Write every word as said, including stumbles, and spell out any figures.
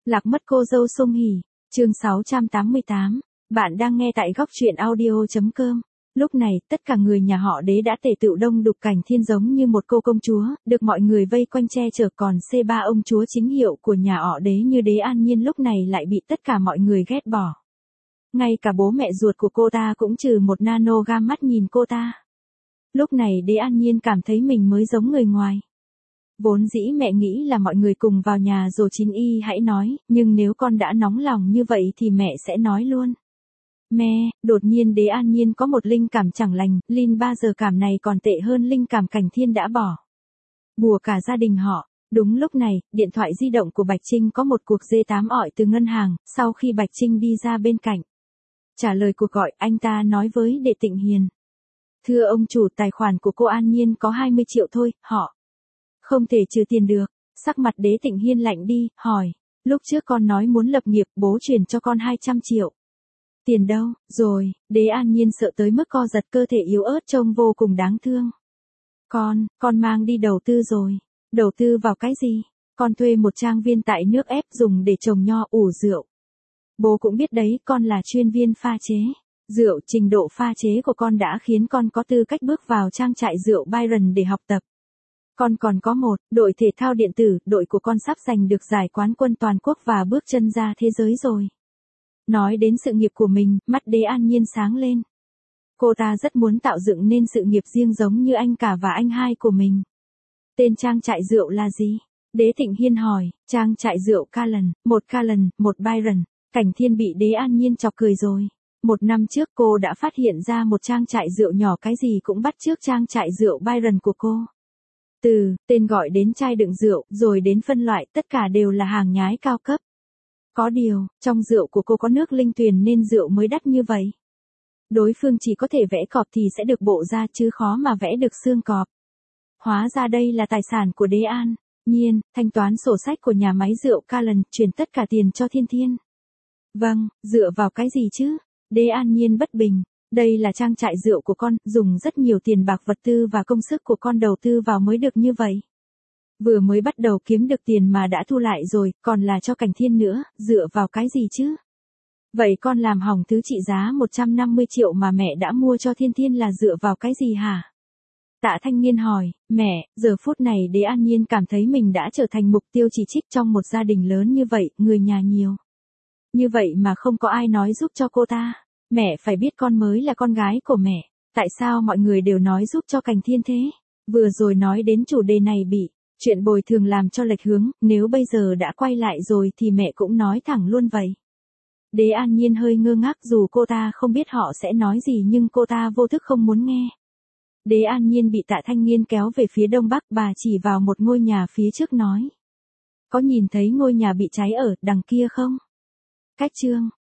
Lạc mất cô dâu Sung Hỉ, chương sáu trăm tám mươi tám. Bạn đang nghe tại góc truyện audio chấm com. Lúc này, tất cả người nhà họ Đế đã tề tựu đông đúc Cảnh Thiên giống như một cô công chúa, được mọi người vây quanh che chở, còn xê ba ông chúa chính hiệu của nhà họ Đế như Đế An Nhiên lúc này lại bị tất cả mọi người ghét bỏ. Ngay cả bố mẹ ruột của cô ta cũng trừ một nano gam mắt nhìn cô ta. Lúc này Đế An Nhiên cảm thấy mình mới giống người ngoài. Vốn dĩ mẹ nghĩ là mọi người cùng vào nhà rồi chín y hãy nói, nhưng nếu con đã nóng lòng như vậy thì mẹ sẽ nói luôn. Mẹ, đột nhiên Đế An Nhiên có một linh cảm chẳng lành, linh ba giờ cảm này còn tệ hơn linh cảm Cảnh Thiên đã bỏ. Bùa cả gia đình họ. Đúng lúc này, điện thoại di động của Bạch Trinh có một cuộc dê tám ỏi từ ngân hàng, sau khi Bạch Trinh đi ra bên cạnh. Trả lời cuộc gọi, anh ta nói với Đệ Tịnh Hiền. Thưa ông chủ, tài khoản của cô An Nhiên có hai mươi triệu thôi, họ không thể trừ tiền được. Sắc mặt Đế Tịnh Hiên lạnh đi, hỏi. Lúc trước con nói muốn lập nghiệp, bố chuyển cho con hai trăm triệu. Tiền đâu, rồi, Đế An Nhiên sợ tới mức co giật, cơ thể yếu ớt trông vô cùng đáng thương. Con, con mang đi đầu tư rồi. Đầu tư vào cái gì? Con thuê một trang viên tại nước ép dùng để trồng nho ủ rượu. Bố cũng biết đấy, con là chuyên viên pha chế rượu, trình độ pha chế của con đã khiến con có tư cách bước vào trang trại rượu Byron để học tập. Con còn có một đội thể thao điện tử, đội của con sắp giành được giải quán quân toàn quốc và bước chân ra thế giới rồi. Nói đến sự nghiệp của mình, mắt Đế An Nhiên sáng lên. Cô ta rất muốn tạo dựng nên sự nghiệp riêng giống như anh cả và anh hai của mình. Tên trang trại rượu là gì? Đế Tịnh Hiên hỏi. Trang trại rượu Callan, một Callan, một Byron. Cảnh Thiên bị Đế An Nhiên chọc cười rồi. Một năm trước cô đã phát hiện ra một trang trại rượu nhỏ cái gì cũng bắt chước trang trại rượu Byron của cô. Từ tên gọi đến chai đựng rượu, rồi đến phân loại, tất cả đều là hàng nhái cao cấp. Có điều, trong rượu của cô có nước linh tuyền nên rượu mới đắt như vậy. Đối phương chỉ có thể vẽ cọp thì sẽ được bộ ra chứ khó mà vẽ được xương cọp. Hóa ra đây là tài sản của Đế An Nhiên, thanh toán sổ sách của nhà máy rượu Callan, chuyển tất cả tiền cho Thiên Thiên. Vâng, dựa vào cái gì chứ? Đế An Nhiên bất bình. Đây là trang trại rượu của con, dùng rất nhiều tiền bạc vật tư và công sức của con đầu tư vào mới được như vậy. Vừa mới bắt đầu kiếm được tiền mà đã thu lại rồi, còn là cho Cảnh Thiên nữa, dựa vào cái gì chứ? Vậy con làm hỏng thứ trị giá một trăm năm mươi triệu mà mẹ đã mua cho Thiên Thiên là dựa vào cái gì hả? Tạ Thanh Nghiên hỏi. Mẹ, giờ phút này Đế An Nhiên cảm thấy mình đã trở thành mục tiêu chỉ trích trong một gia đình lớn như vậy, người nhà nhiều. Như vậy mà không có ai nói giúp cho cô ta. Mẹ phải biết con mới là con gái của mẹ. Tại sao mọi người đều nói giúp cho Cảnh Thiên thế? Vừa rồi nói đến chủ đề này bị chuyện bồi thường làm cho lệch hướng, nếu bây giờ đã quay lại rồi thì mẹ cũng nói thẳng luôn vậy. Đế An Nhiên hơi ngơ ngác, dù cô ta không biết họ sẽ nói gì nhưng cô ta vô thức không muốn nghe. Đế An Nhiên bị Tạ Thanh Nghiên kéo về phía đông bắc, bà chỉ vào một ngôi nhà phía trước nói. Có nhìn thấy ngôi nhà bị cháy ở đằng kia không? Cách chương